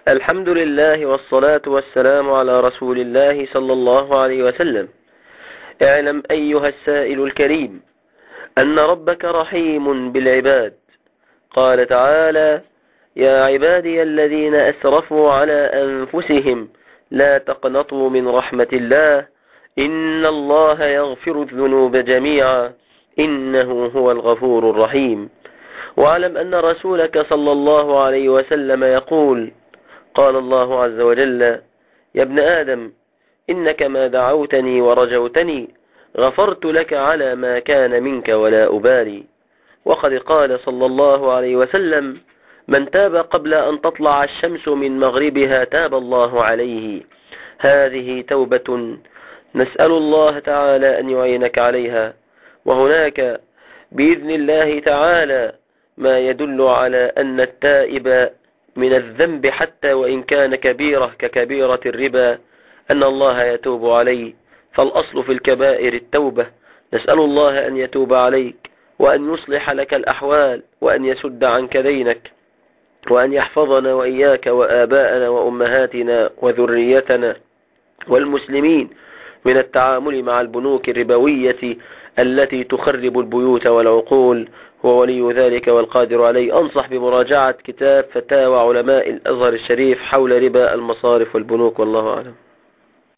الحمد لله والصلاة والسلام على رسول الله صلى الله عليه وسلم. اعلم أيها السائل الكريم أن ربك رحيم بالعباد. قال تعالى: يا عبادي الذين أسرفوا على أنفسهم لا تقنطوا من رحمة الله إن الله يغفر الذنوب جميعا إنه هو الغفور الرحيم. واعلم أن رسولك صلى الله عليه وسلم يقول: قال الله عز وجل: يا ابن آدم إنك ما دعوتني ورجوتني غفرت لك على ما كان منك ولا أبالي. وقد قال صلى الله عليه وسلم: من تاب قبل أن تطلع الشمس من مغربها تاب الله عليه. هذه توبة نسأل الله تعالى أن يعينك عليها. وهناك بإذن الله تعالى ما يدل على أن التائب من الذنب حتى وإن كان كبيرة ككبيرة الربا أن الله يتوب عليه، فالأصل في الكبائر التوبة. نسأل الله أن يتوب عليك وأن يصلح لك الأحوال وأن يسد عنك دينك وأن يحفظنا وإياك وآباءنا وأمهاتنا وذريتنا والمسلمين من التعامل مع البنوك الربوية التي تخرب البيوت والعقول. هو ولي ذلك والقادر عليه. أنصح بمراجعة كتاب فتاوى علماء الأزهر الشريف حول ربا المصارف والبنوك، والله أعلم.